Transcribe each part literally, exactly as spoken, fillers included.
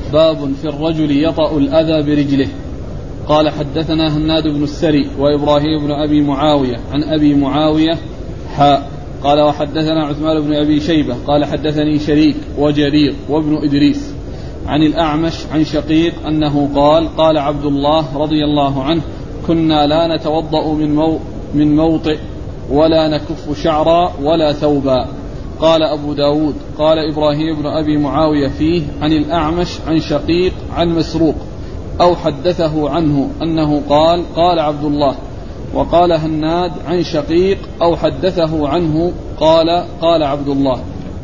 باب في الرجل يطأ الأذى برجله. قال حدثنا هناد بن السري وإبراهيم بن أبي معاوية عن أبي معاوية حاء قال وحدثنا عثمان بن أبي شيبة قال حدثني شريك وجرير وابن إدريس عن الأعمش عن شقيق أنه قال قال عبد الله رضي الله عنه كنا لا نتوضأ من, مو من موطئ ولا نكف شعرا ولا ثوبا. قال أبو داود قال إبراهيم بن أبي معاوية فيه عن الأعمش عن شقيق عن مسروق أو حدثه عنه أنه قال قال عبد الله. وقال هناد عن شقيق أو حدثه عنه قال قال عبد الله.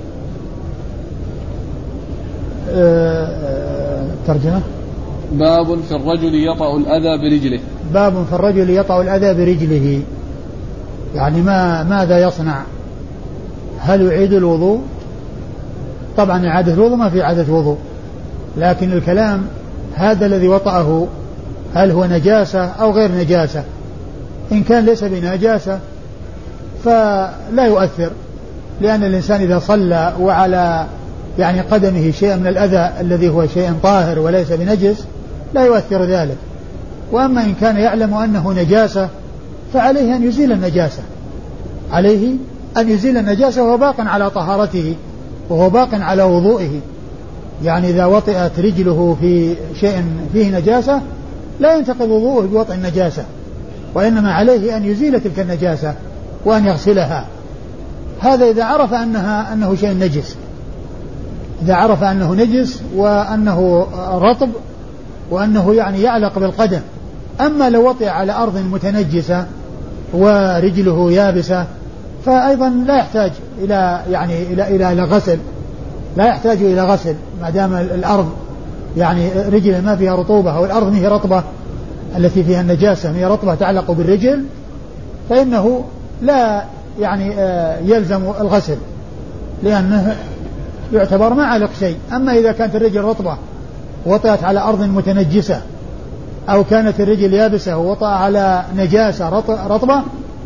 ترجمة باب في الرجل يطأ الأذى برجله. باب في الرجل يطأ الأذى برجله، يعني ما ماذا يصنع؟ هل يعيد الوضوء؟ طبعا إعادة الوضوء ما في إعادة وضوء، لكن الكلام هذا الذي وطأه هل هو نجاسة أو غير نجاسة؟ إن كان ليس بنجاسة فلا يؤثر، لأن الإنسان إذا صلى وعلى يعني قدمه شيء من الأذى الذي هو شيء طاهر وليس بنجس لا يؤثر ذلك. وأما إن كان يعلم أنه نجاسة فعليه أن يزيل النجاسة، عليه أن يزيل النجاسة وهو باق على طهارته وهو باق على وضوئه. يعني إذا وطئت رجله في شيء فيه نجاسة لا ينتقض وضوءه بوطئ النجاسة، وإنما عليه أن يزيل تلك النجاسة وأن يغسلها. هذا إذا عرف أنها أنه شيء نجس، إذا عرف أنه نجس وأنه رطب وأنه يعني يعلق بالقدم. أما لو وطئ على أرض متنجسة ورجله يابسة فأيضا لا يحتاج إلى يعني إلى إلى إلى غسل، لا يحتاج إلى غسل ما دام الأرض يعني رجله ما فيها رطوبة أو الأرض ما هي رطبة التي فيها النجاسة ما هي رطبة تعلق بالرجل، فإنه لا يعني يلزم الغسل لأنه يعتبر ما علق شيء. أما إذا كانت الرجل رطبة وطأت على أرض متنجسة أو كانت الرجل يابسة ووطأ على نجاسة رطبة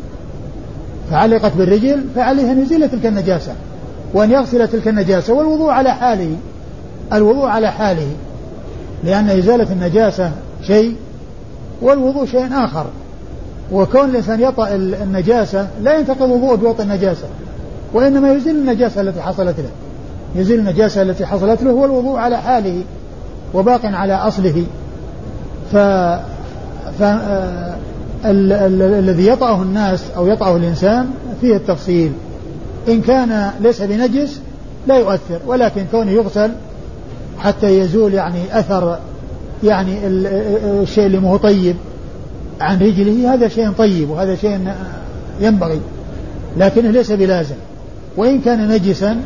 فعلقت بالرجل فعليه أن يزيل تلك النجاسة وأن يغسل تلك النجاسة، والوضوء على حاله، الوضوء على حاله، لأن إزالة النجاسة شيء والوضوء شيء آخر. وكون الإنسان يطأ النجاسة لا ينتقض وضوءه بوطئ النجاسة، وإنما يزيل النجاسة التي حصلت له، يزيل النجاسة التي حصلت له والوضوء على حاله وباق على أصله. ف... ف... ال... ال... الذي يطأه الناس أو يطأه الإنسان فيه التفصيل. إن كان ليس بنجس لا يؤثر، ولكن كونه يغسل حتى يزول يعني أثر يعني ال... الشيء اللي مو طيب عن رجله هذا شيء طيب وهذا شيء ينبغي، لكنه ليس بلازم. وإن كان نجسا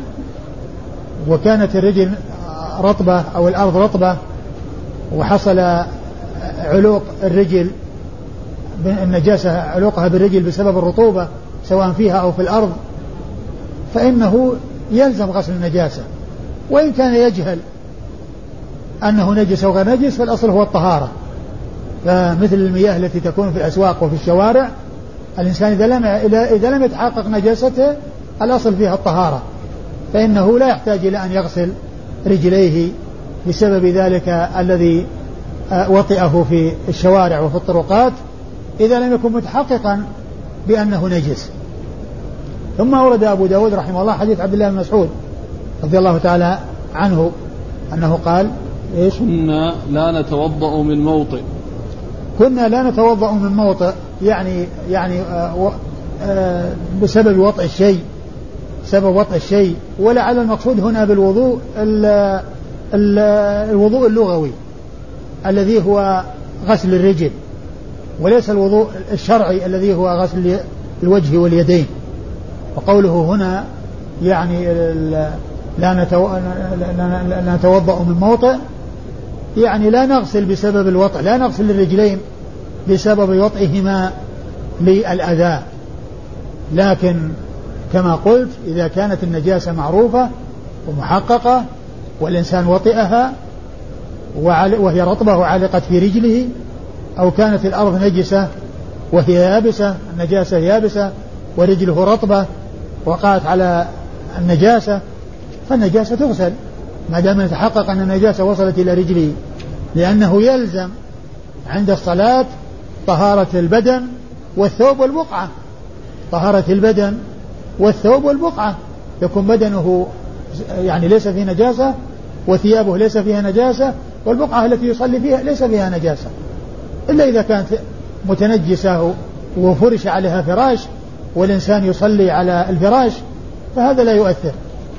وكانت الرجل رطبة أو الأرض رطبة وحصل علوق الرجل النجاسة علوقها بالرجل بسبب الرطوبة سواء فيها أو في الأرض فإنه يلزم غسل النجاسة. وإن كان يجهل أنه نجس أو غير نجس فالأصل هو الطهارة، فمثل المياه التي تكون في الأسواق وفي الشوارع الإنسان إذا لم إذا لم يتحقق نجاسته الأصل فيها الطهارة، فإنه لا يحتاج إلى أن يغسل رجليه بسبب ذلك الذي وطئه في الشوارع وفي الطرقات إذا لم يكن متحققا بأنه نجس. ثم أورد أبو داود رحمه الله حديث عبد الله بن مسعود رضي الله تعالى عنه أنه قال إيش؟ كنا لا نتوضأ من موطئ كنا لا نتوضأ من موطئ يعني يعني آه آه بسبب وطئ الشيء، سبب وطئ الشيء. ولعل المقصود هنا بالوضوء ال ال الوضوء اللغوي الذي هو غسل الرجل، وليس الوضوء الشرعي الذي هو غسل الوجه واليدين. وقوله هنا يعني لا نتوضأ من موطئ يعني لا نغسل بسبب الوطئ، لا نغسل الرجلين بسبب وطئهما للأذى، لكن كما قلت إذا كانت النجاسة معروفة ومحققة والإنسان وطئها وهي رطبة وعلقت في رجله، أو كانت الأرض نجسة وهي يابسة، النجاسة يابسة ورجله رطبة وقعت على النجاسة، فالنجاسة تغسل ما دام يتحقق أن النجاسة وصلت إلى رجله، لأنه يلزم عند الصلاة طهارة البدن والثوب والبقعة، طهارة البدن والثوب والبقعة، يكون بدنه يعني ليس فيه نجاسة وثيابه ليس فيها نجاسة والبقعة التي يصلي فيها ليس فيها نجاسة، إلا إذا كانت متنجسة وفرش عليها فراش والإنسان يصلي على الفراش فهذا لا يؤثر.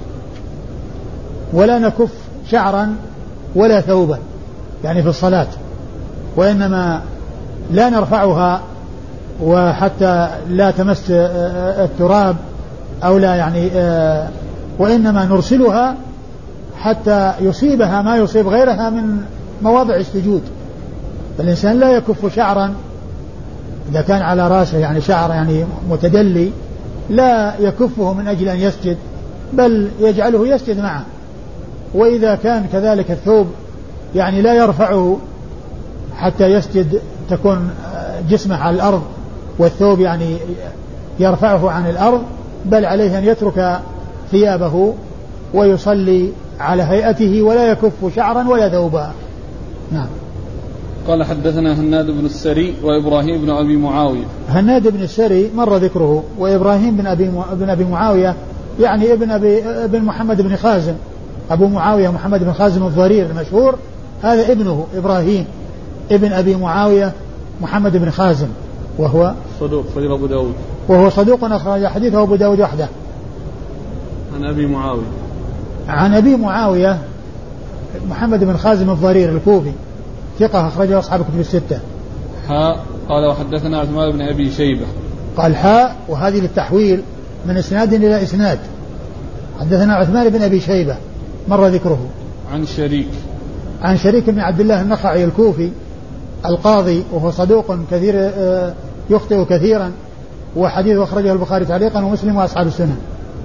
ولا نكف شعرا ولا ثوبا يعني في الصلاة، وإنما لا نرفعها وحتى لا تمس التراب أو لا يعني، وإنما نرسلها حتى يصيبها ما يصيب غيرها من مواضع السجود. فالإنسان لا يكف شعرا إذا كان على رأسه يعني شعر يعني متدلي، لا يكفه من أجل أن يسجد، بل يجعله يسجد معه. وإذا كان كذلك الثوب يعني لا يرفعه حتى يسجد، تكون جسمه على الأرض والثوب يعني يرفعه عن الأرض، بل عليه أن يترك ثيابه ويصلي على هيئته ولا يكف شعرا ولا ثوبا. نعم. قال حدثنا هناد بن السري وإبراهيم بن أبي معاوية. هناد بن السري مر ذكره، وإبراهيم بن أبي بن أبي معاوية يعني ابن أبي ابن محمد بن خازم، أبو معاوية محمد بن خازم الضرير المشهور، هذا ابنه إبراهيم ابن أبي معاوية محمد بن خازم، وهو صدوق خرج أبو داود، وهو صدوق أخرج حديثه أبو داود وحده. عن أبي معاوية عن أبي معاوية محمد بن خازم الضرير الكوفي ثقة أخرجه أصحاب الكتب الستة. حاء قال وحدثنا عثمان بن أبي شيبة. قال حاء وهذه للتحويل من إسناد إلى إسناد. حدثنا عثمان بن أبي شيبة مر ذكره. عن شريك عن شريك بن عبد الله النخعي الكوفي القاضي، وهو صدوق كثير يخطئ كثيرا، وحديث أخرجه البخاري تعليقا ومسلم وأصحاب السنن.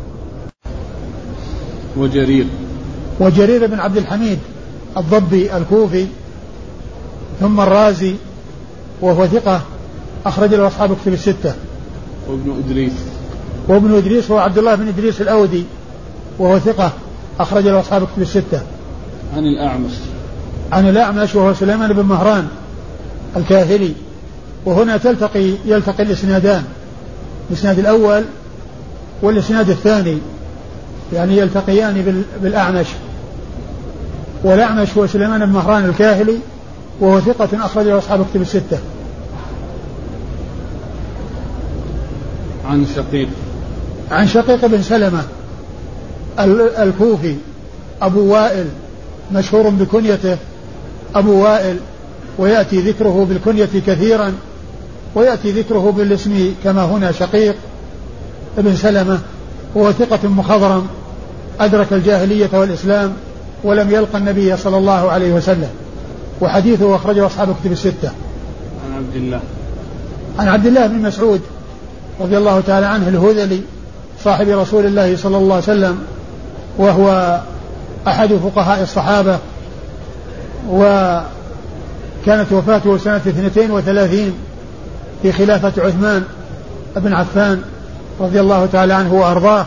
وجرير وجرير بن عبد الحميد الضبي الكوفي ثم الرازي وهو ثقة أخرج له أصحاب الكتب الستة. وابن إدريس وابن إدريس هو عبد الله بن إدريس الأودي وهو ثقة أخرج له أصحاب الكتب الستة. عن الأعمش عن الأعمش وهو سليمان بن مهران الكاهلي. وهنا تلتقي يلتقي الإسنادان، الإسناد الأول والإسناد الثاني يعني يلتقيان بالأعمش، والأعمش هو سليمان بن مهران الكاهلي وهو ثقة أخرج له أصحاب الكتب الستة. عن شقيق عن شقيق بن سلمة الكوفي أبو وائل مشهور بكنيته أبو وائل، ويأتي ذكره بالكنية كثيرا ويأتي ذكره بالاسم كما هنا شقيق بن سلمة، وهو ثقة مخضرم أدرك الجاهلية والإسلام ولم يلقى النبي صلى الله عليه وسلم، وحديثه أخرجه أصحاب الكتب الستة. عن عبد الله عن عبد الله بن مسعود رضي الله تعالى عنه الهذلي صاحب رسول الله صلى الله عليه وسلم، وهو أحد فقهاء الصحابة، وكانت وفاته سنة اثنتين وثلاثين في خلافة عثمان بن عفان رضي الله تعالى عنه وأرضاه.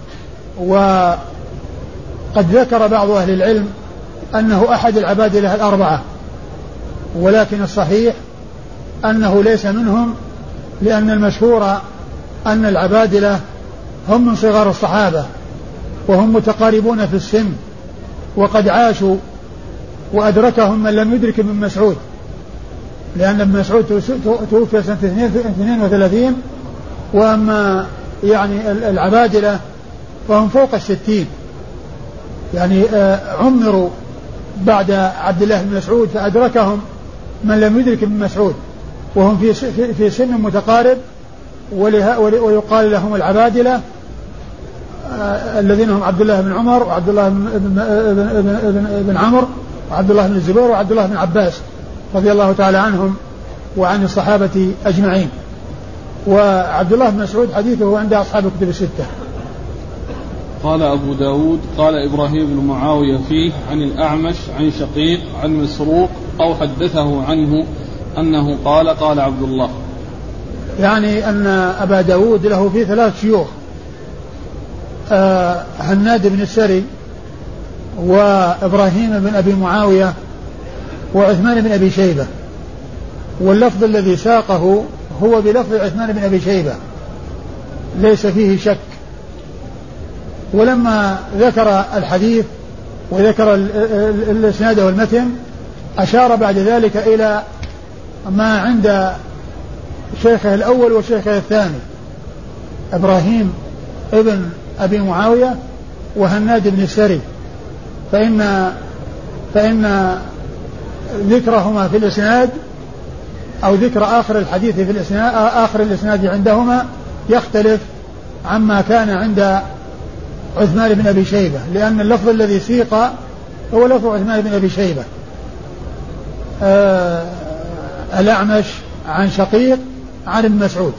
وقد ذكر بعض أهل العلم أنه أحد العبادلة الأربعة، ولكن الصحيح أنه ليس منهم، لأن المشهور أن العبادلة هم من صغار الصحابة وهم متقاربون في السن، وقد عاشوا وأدركهم من لم يدرك ابن مسعود، لأن ابن مسعود توفي سنة اثنين وثلاثين، وأما يعني العبادلة فهم فوق الستين، يعني عمروا بعد عبد الله بن مسعود فأدركهم من لم يدرك ابن مسعود، وهم في في سن متقارب، ويقال لهم العبادلة الذين هم عبد الله بن عمر وعبد الله بن عمرو وعبد الله بن الزبير وعبد الله بن عباس رضي الله تعالى عنهم وعن الصحابة أجمعين. وعبد الله بن مسعود حديثه عند أصحاب الكتب الستة. قال أبو داود قال إبراهيم بن معاوية فيه عن الأعمش عن شقيق عن مسروق أو حدثه عنه أنه قال قال عبد الله، يعني أن أبا داود له فيه ثلاث شيوخ، آه هناد بن السري وإبراهيم بن أبي معاوية وعثمان بن أبي شيبة، واللفظ الذي ساقه هو بلفظ عثمان بن أبي شيبة ليس فيه شك. ولما ذكر الحديث وذكر الإسناد والمتن أشار بعد ذلك إلى ما عند شيخه الأول وشيخه الثاني إبراهيم ابن أبي معاوية وهناد بن السري، فإن فإن ذكرهما في الإسناد أو ذكر آخر الحديث في الإسناد آخر الإسناد عندهما يختلف عما كان عند عثمان بن أبي شيبة، لأن اللفظ الذي سيق هو لفظ عثمان بن أبي شيبة. آه الأعمش عن شقيق عن ابن مسعود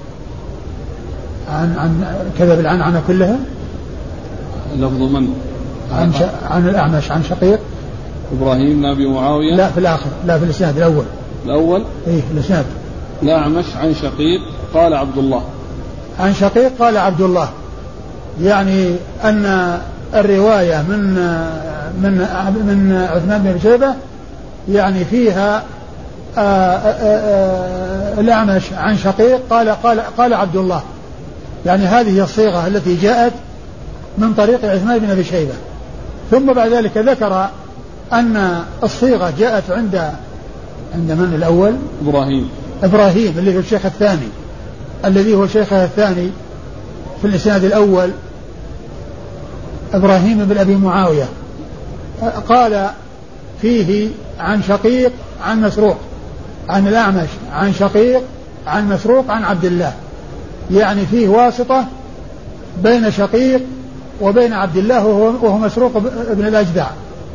عن عن كذا بالعنعنة كلها. لفظ من؟ عن ش... عن الأعمش عن شقيق إبراهيم بن أبي معاوية. لا في الآخر، لا في الإسناد الأول. الأول إيه الإسناد. الأعمش عن شقيق قال عبد الله. عن شقيق قال عبد الله، يعني أن الرواية من من من عثمان بن شيبة يعني فيها آآ آآ الأعمش عن شقيق قال قال قال عبد الله، يعني هذه الصيغة التي جاءت من طريق عثمان بن أبي شيبة. ثم بعد ذلك ذكر أن الصيغة جاءت عند عند من الأول؟ إبراهيم إبراهيم اللي هو الشيخ الثاني الذي هو شيخه الثاني في الإسناد الأول إبراهيم بن أبي معاوية، قال فيه عن شقيق عن مسروق عن الأعمش عن شقيق عن مسروق عن عبد الله، يعني فيه واسطة بين شقيق وبين عبد الله وهو مسروق بن الأجدع.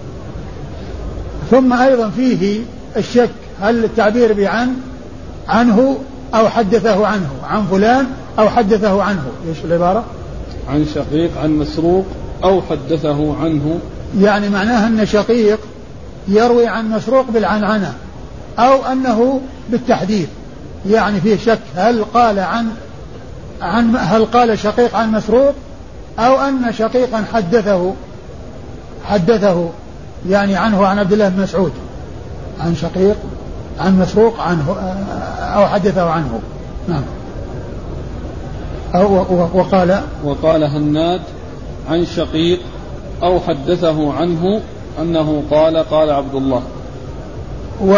ثم أيضا فيه الشك هل التعبير بعن عنه أو حدثه عنه، عن فلان أو حدثه عنه، ايش العبارة؟ عن شقيق عن مسروق أو حدثه عنه، يعني معناها أن شقيق يروي عن مسروق بالعنعنة أو أنه بالتحديث، يعني فيه شك هل قال عن عن هل قال شقيق عن مسروق أو أن شقيقا حدثه حدثه يعني عنه عن عبد الله بن مسعود، عن شقيق عن مسروق عنه أو حدثه عنه. نعم. أو وقال وقال هناد عن شقيق أو حدثه عنه أنه قال قال عبد الله. و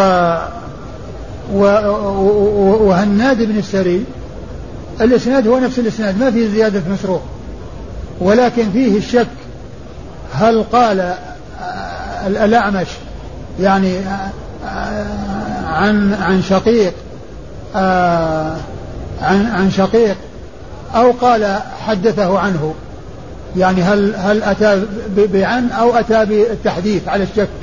وهناد بن السري الإسناد هو نفس الإسناد، ما فيه زيادة مسروق، ولكن فيه الشك هل قال الأعمش يعني عن عن شقيق عن عن شقيق أو قال حدثه عنه، يعني هل هل أتى بعن أو أتى بالتحديث على الشك.